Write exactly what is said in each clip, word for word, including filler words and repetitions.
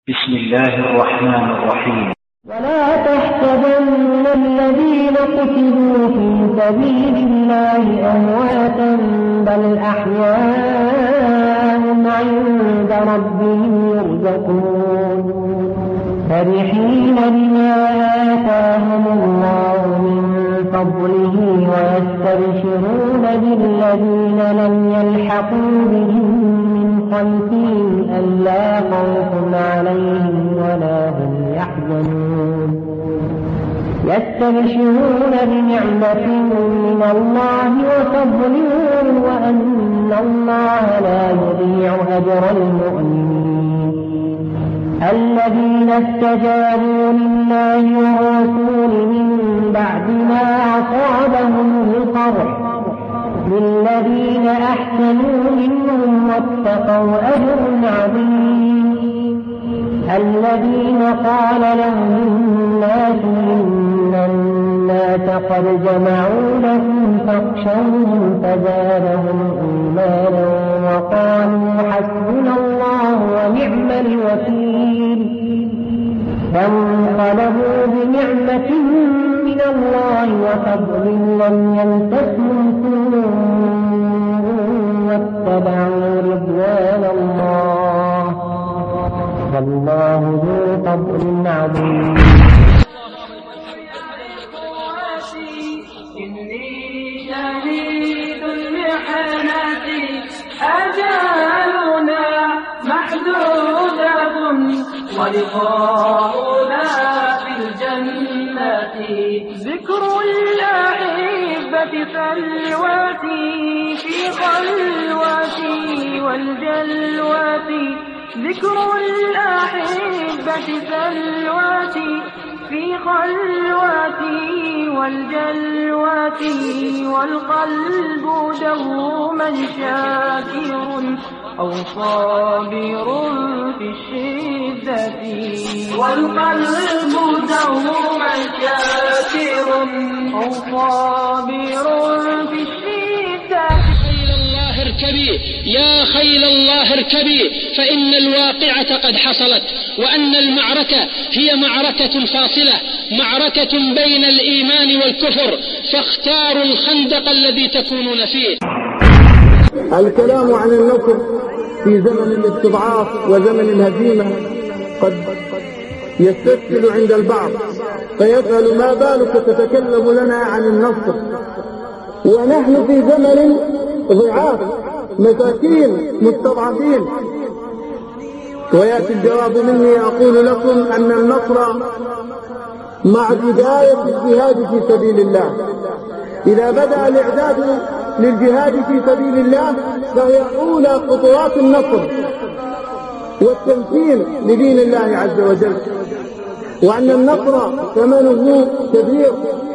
بسم الله الرحمن الرحيم. ولا تحسبن الذين قتلوا في سبيل الله أمواتا بل أحياء عند ربهم يرزقون فرحين بما آتاهم الله من فضله ويستبشرون بالذين لم يلحقوا بهم خلفهم ألا خوف عليهم ولا هم يحزنون يستبشرون بنعمة من الله وفضل وأن الله لا يضيع أجر المؤمنين الذين استجابوا لله ورسوله من بعد ما أصابهم القرح للذين أحسنوا منهم واتقوا أجر عظيم الذين قال لهم الناس إن الناس قد جمعوا لكم فاخشوهم فزادهم إيمانا وقالوا حسبنا الله ونعم الوكيل فانقلبوا بنعمة من الله وفضل لم يمسسهم سوء واتبعوا رضوان الله والله ذو فضل عظيم. إني شهيد المحنات أجالنا محدودة ولقاؤنا في الجنة ذكر الأحبة فالواتي في خلواتي والجلواتي ذكر الأحبة فالواتي في خلواتي والجلواتي والقلب دوما شاكر أو صابر في الشدة والقلب دوما شاكر أو صابر في الشدة. خيل الله اركبي يا خيل الله اركبي فإن الواقعة قد حصلت وأن المعركة هي معركة فاصلة معركة بين الإيمان والكفر فاختاروا الخندق الذي تكونون فيه. الكلام عن النصر في زمن الاستضعاف وزمن الهزيمة قد يستسهل عند البعض فيسأل ما بالك تتكلم لنا عن النصر ونحن في زمن ضعاف مساكين مستضعفين. ويأتي الجواب مني أقول لكم أن النصر مع بداية الجهاد في سبيل الله. إذا بدأ الإعداد للجهاد في سبيل الله فهي أولى خطوات النصر والتمكين لدين الله عز وجل، وأن النصر ثمنه كبير.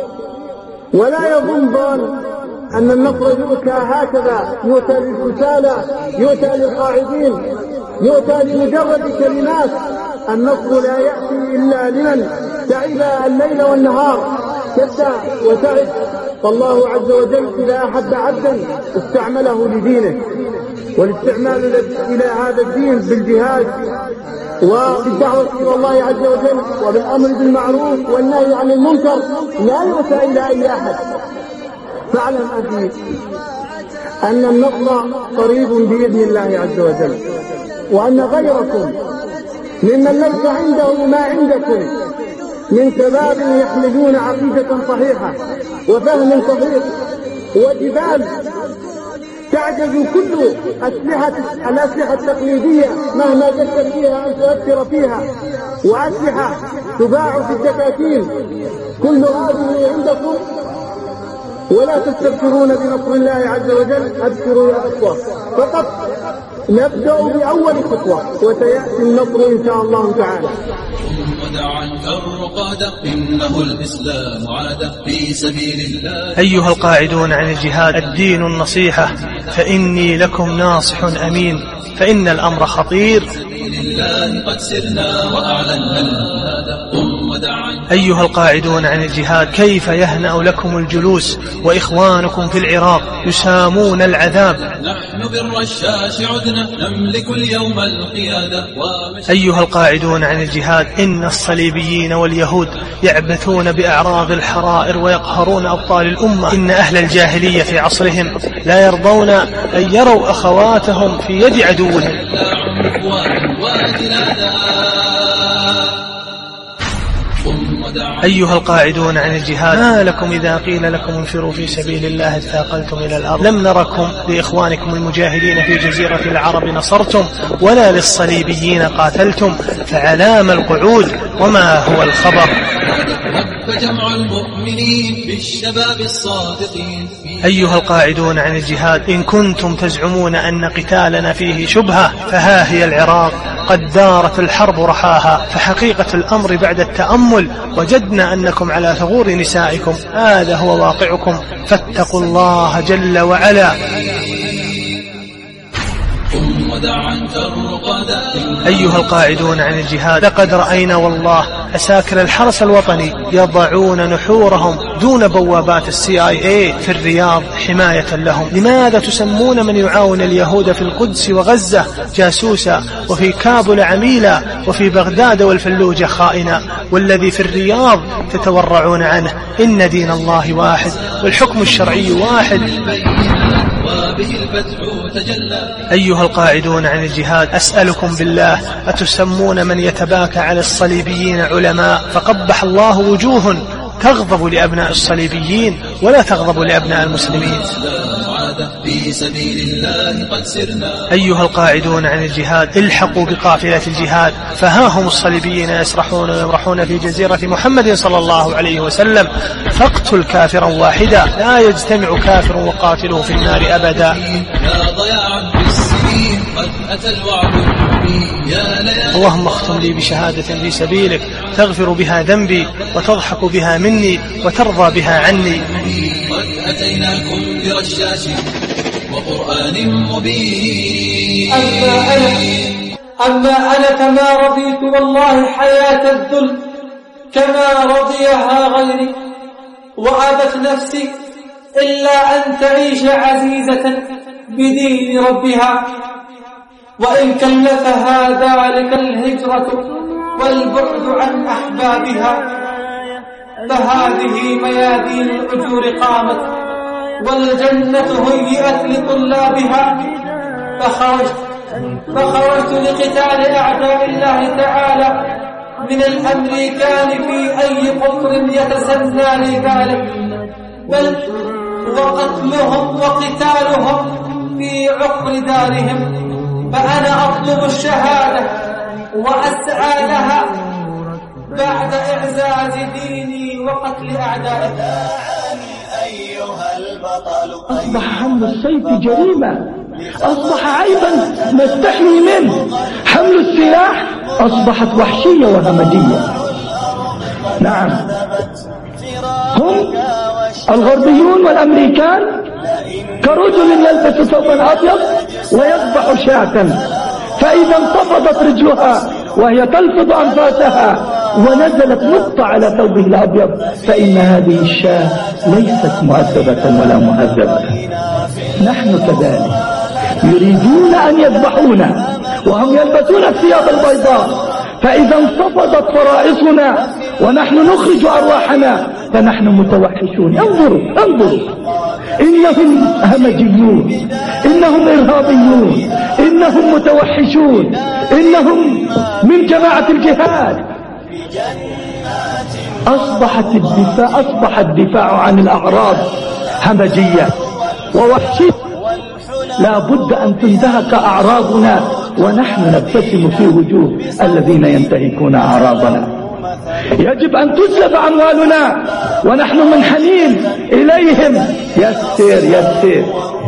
ولا يظن ظان أن النصر يؤتى هكذا، يؤتى للكسالى، يؤتى للقاعدين، يؤتى لمجرد كلمات. النصر لا يأتي إلا لمن تعب الليل والنهار كدا وتعب. فالله عز وجل إذا أحب عبدا استعمله لدينه، والاستعمال إلى هذا الدين بالجهاد وبالدعوة إلى الله عز وجل وبالأمر بالمعروف والنهي عن المنكر لا يؤتى إلى أي أحد. فاعلم أخي أن النصر قريب بإذن الله عز وجل، وأن غيركم ممن ليس عنده ما عندكم من شباب يحملون عقيدة صحيحة وفهم صحيح وجبال تعجز كل أسلحة الأسلحة التقليدية مهما جدت فيها أن تؤثر فيها، وأسلحة تباع في الدكاكين. كل هذه عندكم ولا تستبشرون بنصر الله عز وجل. أبشروا يا أخوة، فقط نبدأ بأول خطوة وسيأتي النصر إن شاء الله تعالى. ودعا الرقاد إنه الإسلام عاد في سبيل الله. أيها القاعدون عن الجهاد الدين النصيحة فإني لكم ناصح أمين فإن الأمر خطير. في سبيل الله قد سرنا وأعلنا الجهاد. أيها القاعدون عن الجهاد، كيف يهنأ لكم الجلوس وإخوانكم في العراق يسامون العذاب؟ نحن بالرشاش عدنا نملك اليوم القيادة. أيها القاعدون عن الجهاد، إن الصليبيين واليهود يعبثون بأعراض الحرائر ويقهرون أبطال الأمة. إن أهل الجاهلية في عصرهم لا يرضون أن يروا أخواتهم في يد عدوهم. أيها القاعدون عن الجهاد، ما لكم إذا قيل لكم انفروا في سبيل الله اثاقلتم إلى الأرض؟ لم نركم لإخوانكم المجاهدين في جزيرة العرب نصرتم، ولا للصليبيين قاتلتم، فعلام القعود وما هو الخبر؟ فجمع المؤمنين بالشباب الصادقين. أيها القاعدون عن الجهاد، إن كنتم تزعمون أن قتالنا فيه شبهة، فها هي العراق قد دارت الحرب رحاها. فحقيقة الأمر بعد التأمل وجدنا أنكم على ثغور نسائكم، هذا هو واقعكم، فاتقوا الله جل وعلا. أيها القاعدون عن الجهاد، لقد رأينا والله عساكر الحرس الوطني يضعون نحورهم دون بوابات السي آي إيه في الرياض حماية لهم. لماذا تسمون من يعاون اليهود في القدس وغزة جاسوسا، وفي كابل عميلا، وفي بغداد والفلوجة خائنا، والذي في الرياض تتورعون عنه؟ إن دين الله واحد والحكم الشرعي واحد. أيها القاعدون عن الجهاد، أسألكم بالله، أتسمون من يتباكى على الصليبيين علماء؟ فقبح الله وجوه تغضب لأبناء الصليبيين ولا تغضب لأبناء المسلمين. أيها القاعدون عن الجهاد، الحقوا بقافلة الجهاد، فها هم الصليبيين يسرحون ويمرحون في جزيرة محمد صلى الله عليه وسلم. فاقتل كافرا واحدا، لا يجتمع كافر وقاتله في النار أبدا. اللهم اختم لي بشهادة في سبيلك تغفر بها ذنبي وتضحك بها مني وترضى بها عني. أتيناكم برشاش وقرآن مبين. أما أنا أما أنا كما رضيت والله حياة الذل كما رضيها غيري، وأبت نفسي إلا أن تعيش عزيزة بدين ربها، وإن كلفها ذلك الهجرة والبعد عن أحبابها. فهذه ميادين الأجور قامت، والجنة هيئت لطلابها. فخرجت فخرجت لقتال أعداء الله تعالى من الأمريكان في أي قطر يتسنى لذلك، بل وقتلهم وقتالهم في عقر دارهم. فأنا أطلب الشهادة وأسعى لها بعد إعزاز ديني وقتل أعدائه. أصبح حمل السيف جريمة، أصبح عيبا نستحي منه. حمل السلاح أصبحت وحشية وهمجية. نعم، هم الغربيون والأمريكان كرجل يلبس ثوبا أبيض ويذبح شاة، فإذا انتفضت رجلها وهي تلفظ أنفاسها ونزلت نقطة على ثوبه الأبيض، فإن هذه الشاة ليست مؤدبة ولا مهذبة. نحن كذلك يريدون أن يذبحونا وهم يلبسون الثياب البيضاء، فإذا انتفضت فرائصنا ونحن نخرج أرواحنا فنحن متوحشون. انظروا انظروا، إنهم همجيون، إنهم إرهابيون، إنهم متوحشون، إنهم من جماعة الجهاد. أصبحت الدفاع أصبح الدفاع عن الأعراض همجية ووحشية. لا بد أن تنتهك أعراضنا ونحن نبتسم في وجوه الذين ينتهكون أعراضنا. يجب أن تسلب أموالنا ونحن منحنين إليهم. يسير يسير.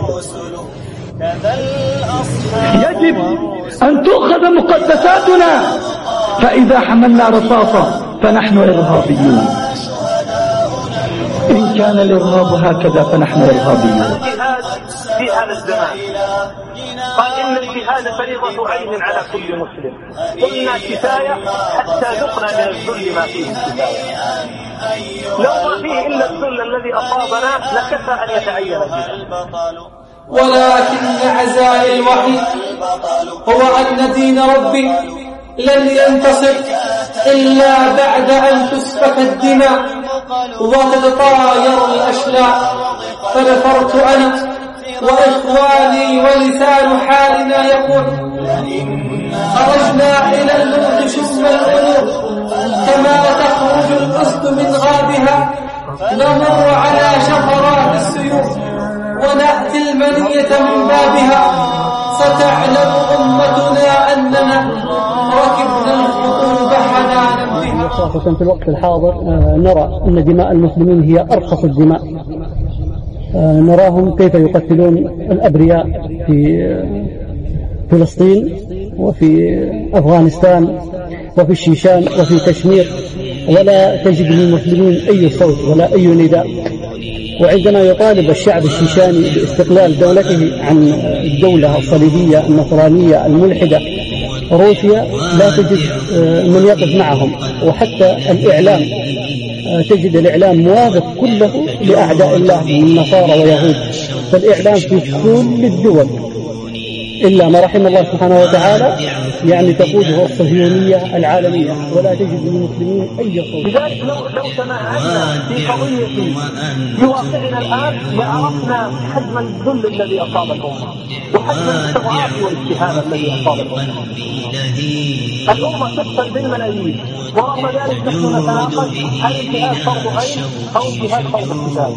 يجب أن تؤخذ مقدساتنا، فإذا حملنا رصاصة فنحن إرهابيون. إن كان الإرهاب هكذا فنحن إرهابيون. في هذا الزمان. قال إن الجهاد فريضة عين على كل مسلم. قلنا كفاية حتى ذقنا من الذل ما فيه الكفاية. لو ما فيه إلا الذل الذي أصابنا لكفى أن يتعين الجهاد. ولكن عزائي الوحيد هو أن دين ربي لن ينتصر إلا بعد أن تسفك الدماء وتتطاير الأشلاء. فنفرت أنا وإخواني ولسان حالنا يقول خرجنا إلى اللوط شم الأنور كما تخرج الأسد من غابها. نمر على شفرات السيوف ونأتي المنية من بابها. ستعلم أمتنا أننا ركبنا الخطوب حنانا بها. خاصة في الوقت الحاضر نرى أن دماء المسلمين هي أرخص الدماء. نراهم كيف يقتلون الأبرياء في فلسطين وفي أفغانستان وفي الشيشان وفي كشمير، ولا تجد للمسلمين أي صوت ولا أي نداء. وعندما يطالب الشعب الشيشاني باستقلال دولته عن الدولة الصليبية النصرانية الملحدة روسيا، لا تجد من يقف معهم. وحتى الإعلام تجد الإعلام موافق كله لأعداء الله من نصارى ويهود. فالإعلام في كل الدول إلا ما رحم الله سبحانه وتعالى يعني تقوده الصهيونية العالمية، ولا تجد للمسلمين أي صوت. لذلك لو لو تمعنا في قضية يواقعنا الآن لعرفنا حجم الذل الذي أصاب الأمة وحجم الاستضعاف والاستهانة الذي أصاب الأمة. الأمة تقتل بالملايين، ورغم ذلك نحن نتناقش هل الجهاد فرض عين أو الجهاد فرض اقتتال.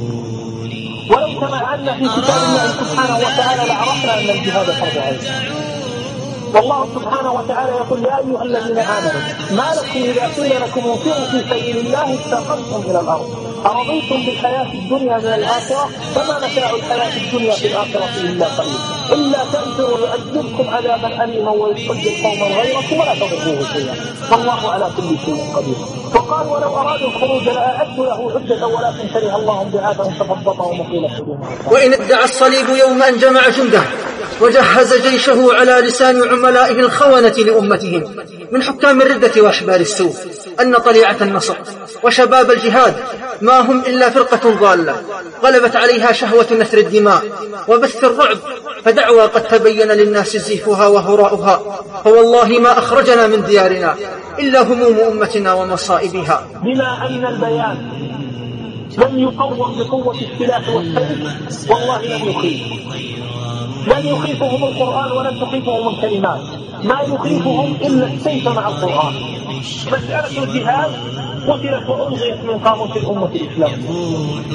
ولو تمعنا في كتاب الله سبحانه وتعالى لعرفنا أن الجهاد فرض عين. والله سبحانه وتعالى يقول يا أيها الذين آمنوا ما لكم إذا قيل لكم انفروا في سبيل الله استقمتم إلى الأرض أرضيتم بالحياة الدنيا من الآخرة فما متاع الحياة الدنيا في الآخرة إلا قليل إلا تنفروا يعذبكم عذابا أليما ويستبدل قوما غيركم ولا تضروه شيئا والله على كل شيء قدير. وقال ولو أرادوا الخروج لأعدوا له عدة ولكن كره الله بعاثهم فثبطهم وقيل خذوهم. وإن ادعى الصليب يوم أن جمع جنده وجهز جيشه على لسان عملائه الخونة لأمتهم من حكام الردة وأشبال السوء أن طليعة النصر وشباب الجهاد ما هم إلا فرقة ضالة غلبت عليها شهوة نثر الدماء وبث الرعب، فدعوى قد تبين للناس زيفها وهراؤها، فوالله ما أخرجنا من ديارنا إلا هموم أمتنا ومصائبها. بما أن البيان لم يقوم بقوة السلاح والسيف والله لم يخيف، لن يخيفهم القرآن ولن تخيفهم الكلمات، ما يخيفهم إلا السيف مع القرآن. مسألة الجهاد قتلت وألغيت من قاموس الأمة الإسلامية،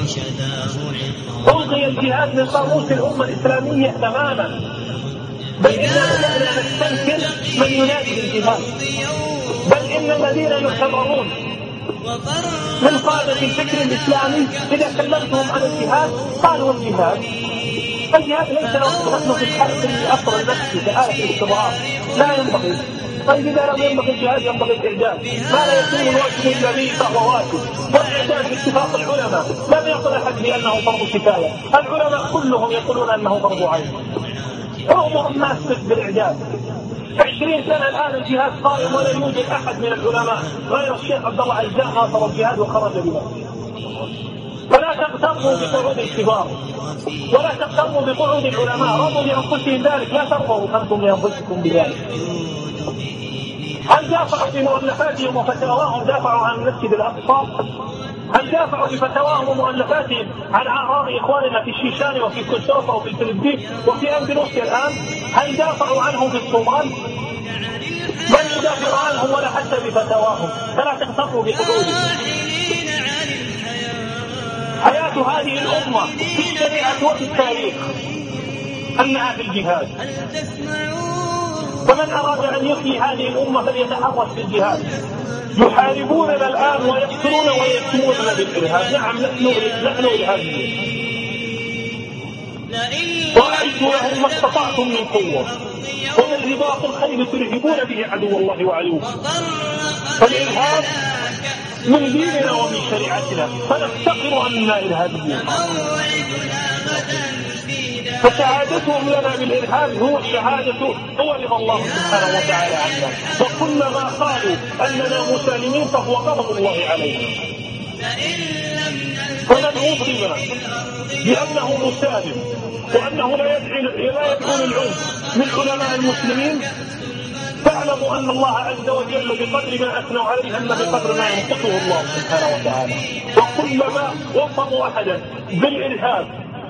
ألغي الجهاد من قاموس الأمة الإسلامية تماما، بل إننا لا نستنكر من ينادي بالجهاد، بل إن الذين يعتبرون من قادة الفكر الإسلامي إذا كلمتهم عن الجهاد قالوا الجهاد الجهاد ليس نحن في الحالة الأصل النفسي كآلة الاستضعاف لا ينبغي. طيب إذا لم ينبغي الجهاد ينبغي الإعداد، ما لا يكون الواجب إلا به فهو واجب، والإعداد باتفاق العلماء لم يقل أحد بأنه فرض كفاية، العلماء كلهم يقولون أنه فرض عين، أمر الناس بالإعداد. عشرين سنة الآن الجهاد قائم ولا يوجد أحد من العلماء غير الشيخ عبد الله عزام ناصر الجهاد وخرج بنا. فلا تغتروا بقعود الكبار ولا تغتروا بقعود العلماء، رضوا لأنفسهم ذلك لا ترضوا أنتم لأنفسكم بذلك. هل دافعوا في مؤلفاتهم وفتاواهم دافعوا عن المسجد الأقصى؟ هل دافعوا بفتاواهم ومؤلفاتهم عن أعراض إخواننا في الشيشان وفي كوسوفا وفي الفلبين وفي أندونيسيا الآن؟ هل دافعوا عنهم في الصومال؟ من يدافع عنهم ولا حتى بفتاواهم، فلا تغتروا بقعودهم. حياة هذه الأمة في الشريعة وفي التاريخ أنها في الجهاد، فمن أراد أن يحيي هذه الأمة فليتحرك في الجهاد. يحاربوننا الآن ويقتلون ويقتلوننا بالإرهاب، نعم نحن نحن إرهابيين، وأعدوا لهم ما استطعتم من قوة ومن رباط الخيل ترهبون به عدو الله وعدوكم. فالإرهاب من ديننا ومن شريعتنا فنفتقر أننا إرهابيين. فشهادتهم لنا بالإرهاب هو الشهادة هو رضا الله سبحانه وتعالى عنا، وكلما قالوا أننا مسالمين فهو غضب الله علينا. فمن أوصي بأنه مسالم وأنه لا يدعو للعنف من علماء المسلمين فاعلموا أن الله عز وجل بقدر ما أثنوا عليه أن بقدر ما ينقصه الله سبحانه وتعالى. وكلما وصفوا أحدا بالإرهاب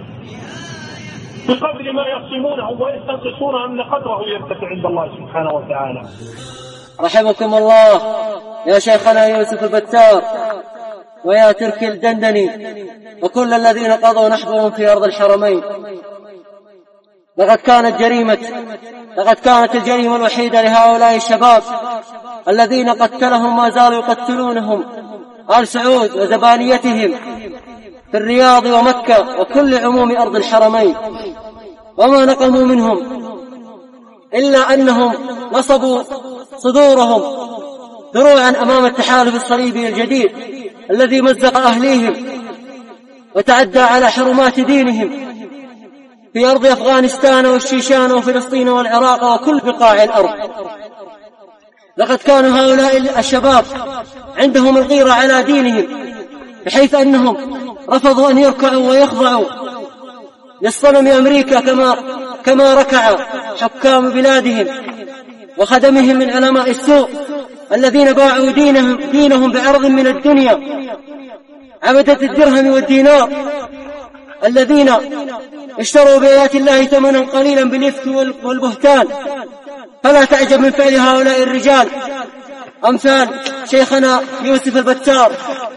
بقدر ما يصمونه ويستنقصونه أن قدره يرتفع عند الله سبحانه وتعالى. رحمكم الله يا شيخنا يوسف البتار ويا تركي الدندني وكل الذين قضوا نحبهم في أرض الحرمين. لقد كانت جريمة لقد كانت الجريمة الوحيدة لهؤلاء الشباب الذين قتلهم ما زالوا يقتلونهم آل سعود وزبانيتهم في الرياض ومكة وكل عموم أرض الحرمين، وما نقموا منهم إلا أنهم نصبوا صدورهم ذروعا أمام التحالف الصليبي الجديد الذي مزق أهليهم وتعدى على حرمات دينهم في أرض أفغانستان والشيشان وفلسطين والعراق وكل بقاع الأرض. لقد كانوا هؤلاء الشباب عندهم الغيرة على دينهم بحيث أنهم رفضوا أن يركعوا ويخضعوا للصنم أمريكا كما كما ركع حكام بلادهم وخدمهم من علماء السوء الذين باعوا دينهم, دينهم بعرض من الدنيا، عبدة الدرهم والدينار الذين اشتروا بآيات الله ثمنا قليلا بالإفك والبهتان. فلا تعجب من فعل هؤلاء الرجال أمثال شيخنا يوسف البتار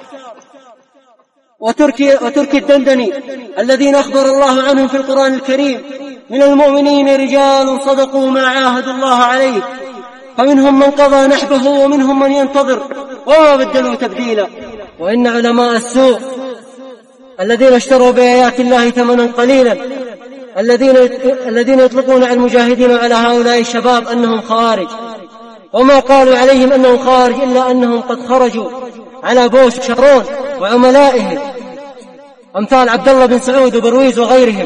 وتركي, وتركي الدندني الذين أخبر الله عنهم في القرآن الكريم: من المؤمنين رجال صدقوا ما عاهدوا الله عليه فمنهم من قضى نحبه ومنهم من ينتظر وما بدلوا تبديلا. وإن علماء السوء الذين اشتروا بآيات الله ثمنا قليلا الذين الذين يطلقون على المجاهدين وعلى هؤلاء الشباب أنهم خوارج، وما قالوا عليهم أنهم خوارج إلا أنهم قد خرجوا على بوش شرون وعملائهم أمثال عبد الله بن سعود وبرويز وغيرهم.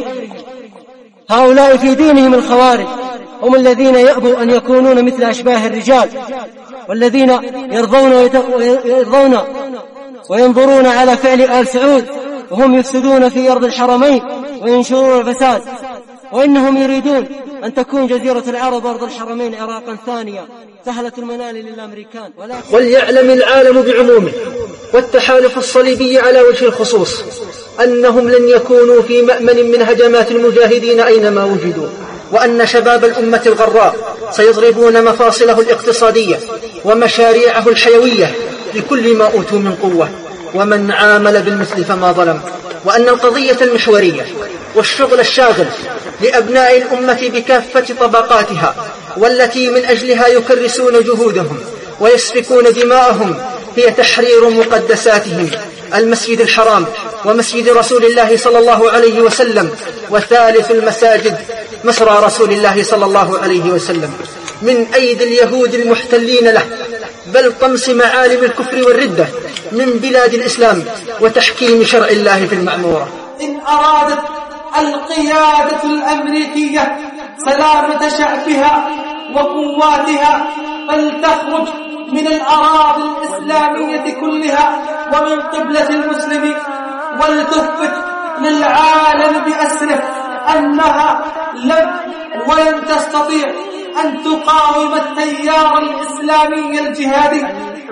هؤلاء في دينهم الخوارج هم الذين يأبوا أن يكونون مثل أشباه الرجال، والذين يرضون ويرضون وينظرون على فعل آل سعود وهم يفسدون في أرض الحرمين وينشرون الفساد، وإنهم يريدون أن تكون جزيرة العرب أرض الحرمين عراقا ثانية سهلة المنال للأمريكان. وليعلم العالم بعمومه والتحالف الصليبي على وجه الخصوص أنهم لن يكونوا في مأمن من هجمات المجاهدين أينما وجدوا، وأن شباب الأمة الغراء سيضربون مفاصله الاقتصادية ومشاريعه الحيوية لكل ما أوتوا من قوة، ومن عامل بالمثل فما ظلم. وأن القضية المحورية والشغل الشاغل لأبناء الأمة بكافة طبقاتها والتي من أجلها يكرسون جهودهم ويسفكون دماءهم هي تحرير مقدساتهم: المسجد الحرام ومسجد رسول الله صلى الله عليه وسلم، وثالث المساجد مسرى رسول الله صلى الله عليه وسلم، من أيدي اليهود المحتلين له، بل طمس معالم الكفر والردة من بلاد الإسلام وتحكيم شرع الله في المعمورة. إن أرادت القيادة الأمريكية سلامة شعبها وقواتها فلتخرج من الأراضي الإسلامية كلها ومن قبلة المسلمين، ولتثبت للعالم بأسره أنها لم ولن تستطيع أن تقاوم التيار الإسلامي الجهادي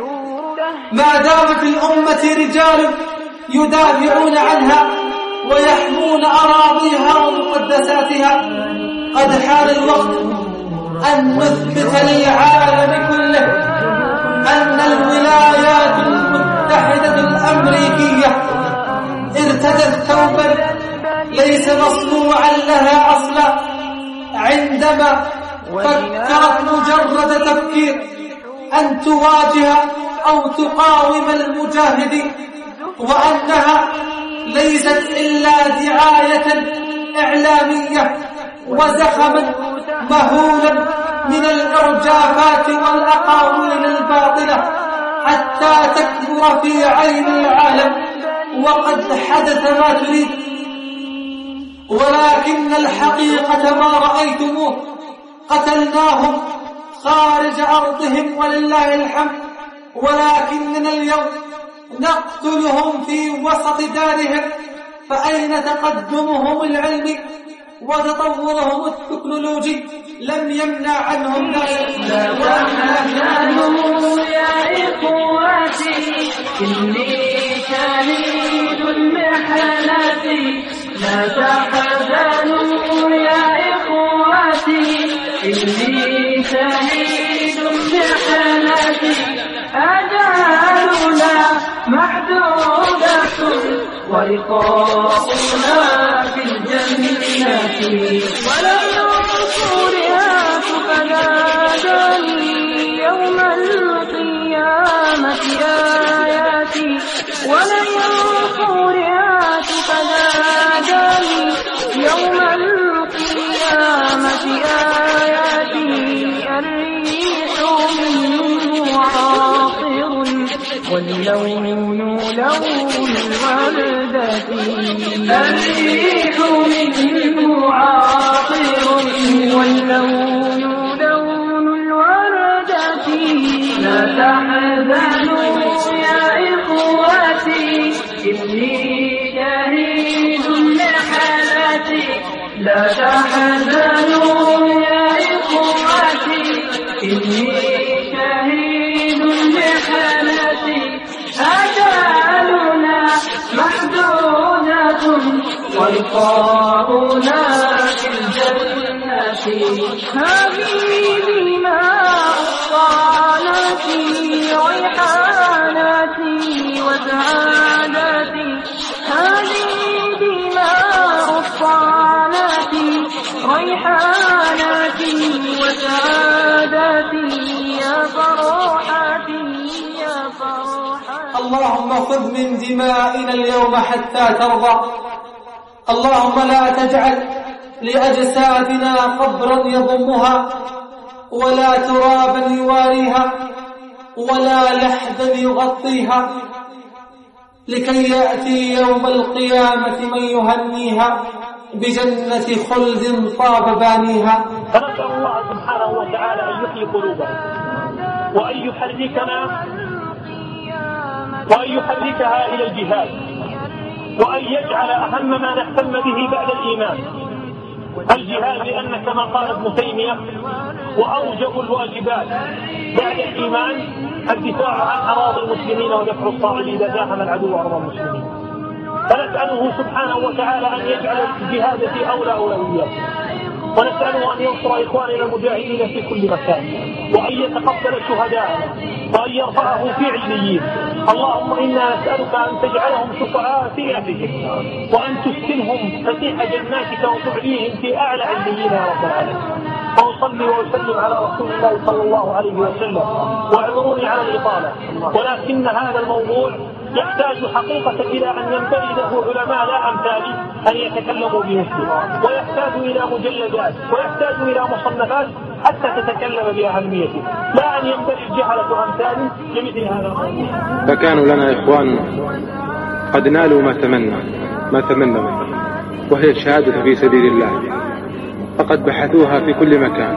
ما دام في الأمة رجال يدافعون عنها ويحمون أراضيها ومقدساتها. قد حان الوقت أن نثبت للعالم كله أن الولايات المتحدة الأمريكية ارتدت ثوبا ليس مصنوعا لها أصلا عندما فكرت مجرد تفكير أن تواجه أو تقاوم المجاهدين، وأنها ليست إلا دعاية إعلامية وزخما مهولا من الإرجافات والأقاويل الباطلة حتى تكبر في عين العالم، وقد حدث ما تريد. ولكن الحقيقة ما رأيتموه، قتلناهم خارج أرضهم ولله الحمد، ولكننا اليوم نقتلهم في وسط دارهم. فأين تقدمهم العلمي وتطورهم التكنولوجي؟ لم يمنع عنهم ذلك. لا تحزنوا يا إخواتي إني شهيد محنتي. لا تحزنوا يا إخواتي إني شهيد محنتي. أجالنا محدودة ولقاؤنا في الجنة، ولم ينصرها فناداني يوم القيامة آياتي. ولم ينصرها فناداني يوم القيامة آياتي. الريح منه عاطر واللون لون الوردة. الريح منه عاطر واللون لون الوردة. لا تحزنوا يا إخواتي إني شهيد محنتي. لا تحزنوا يا إخواتي إني شهيد محنتي. أجالنا محدودة ولقاؤنا في الجنة. هذه دماء صالتي ريحانتي وسعادتي. هذه دماء الصالتي ريحانتي وسعادتي. يا فرحتي يا فرحتي. اللهم خذ من دمائنا اليوم حتى ترضى. اللهم لا تجعل لأجسادنا قبرا يضمها، ولا ترابا يواريها، ولا لحدا يغطيها، لكي يأتي يوم القيامة من يهنيها بجنة خلد طاب بانيها. فنسأل الله سبحانه وتعالى أن يحيي قلوبنا وأن يحركنا وأن يحركها إلى الجهاد، وأن يجعل أهم ما نهتم به بعد الإيمان الجهاد، لأن كما قال ابن تيمية وأوجب الواجبات بعد الإيمان الدفاع عن أراضي المسلمين ودفع الصائل إذا داهم العدو أرض المسلمين. فنسأله سبحانه وتعالى أن يجعل الجهاد في أولى أولوياته، ونسأله أن ينصر إخواننا المجاهدين في كل مكان، وأن يتقبل شهداءنا، وأن يرفعه في عليين. اللهم إنا نسألك أن تجعلهم شفعاء في أهلهم، وأن تسكنهم فسيح جناتك وتعليهم في أعلى عليين يا رب العالمين. وأصلي وأسلم على رسول الله صلى الله عليه وسلم. واعذروني على الإطالة، ولكن هذا الموضوع يحتاج حقيقة إلى أن ينبغي له علماء لا أمثالي أن يتكلموا بمثله، ويحتاج إلى مجلدات، ويحتاج إلى مصنفات حتى تتكلم بأهميته، لا أن ينبغي الجهلة أمثالي لمثل هذا الموضوع. فكانوا لنا إخوان قد نالوا ما تمنى ما تمنوا، وهي الشهادة في سبيل الله، فقد بحثوها في كل مكان،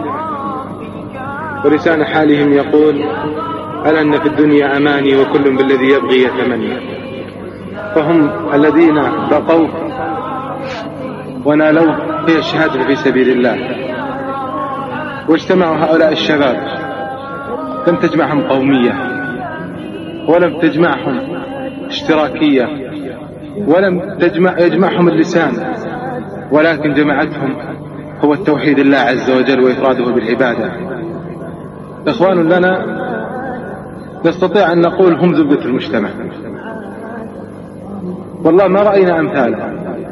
ولسان حالهم يقول ألا أن في الدنيا أماني وكل بالذي يبغي يتمنى. فهم الذين بقوا ونالوا هي الشهادة في سبيل الله. واجتمعوا هؤلاء الشباب، لم تجمعهم قومية، ولم تجمعهم اشتراكية، ولم تجمع يجمعهم اللسان، ولكن جمعتهم هو التوحيد الله عز وجل وإفراده بالعبادة. إخوان لنا نستطيع أن نقول هم زبدة المجتمع، والله ما رأينا أمثالها.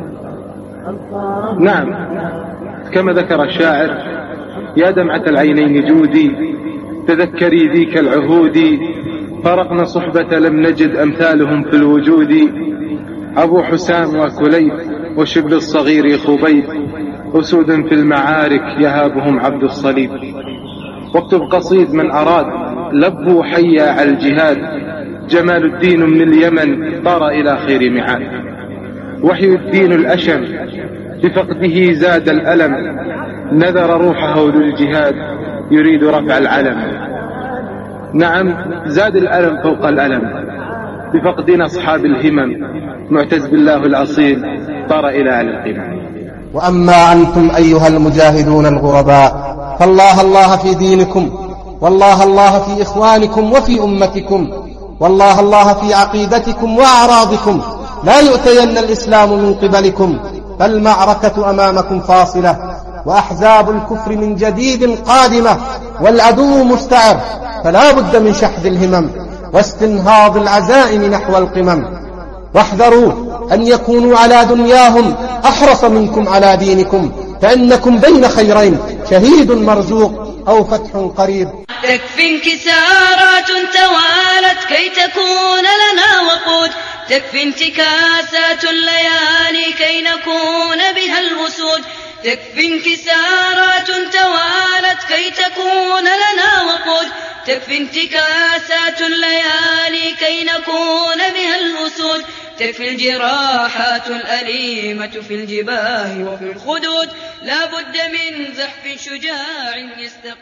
نعم، كما ذكر الشاعر: يا دمعة العينين جودي تذكري ذيك العهود، فرقنا صحبة لم نجد أمثالهم في الوجود. أبو حسام وكليب وشبل الصغير خبيب، أسود في المعارك يهابهم عبد الصليب. واكتب قصيد من أراد لبوا حيا على الجهاد، جمال الدين من اليمن طار إلى خير معاد. وحي الدين الأشم بفقده زاد الألم، نذر روحه للجهاد يريد رفع العلم. نعم، زاد الألم فوق الألم بفقدنا أصحاب الهمم، معتز بالله الأصيل طار إلى أهل القمم. وأما أنتم أيها المجاهدون الغرباء فالله الله في دينكم، والله الله في إخوانكم وفي أمتكم، والله الله في عقيدتكم وأعراضكم. لا يؤتين الإسلام من قبلكم، فالمعركة أمامكم فاصلة، وأحزاب الكفر من جديد قادمة، والعدو مستعر، فلا بد من شحذ الهمم واستنهاض العزائم نحو القمم. واحذروا أن يكونوا على دنياهم أحرص منكم على دينكم، فإنكم بين خيرين، شهيد مرزوق أو فتح قريب. تكفي انكسارات توالت كي تكون لنا وقود، تكفي انتكاسات الليالي كي نكون بها الأسود، تكفي انكسارات توالت كي تكون لنا وقود، تكفي انتكاسات الليالي كي نكون بها الأسود، تكفي الجراحات الأليمة في الجباه وفي الخدود، لا بد من زحف شجاع يستقيم.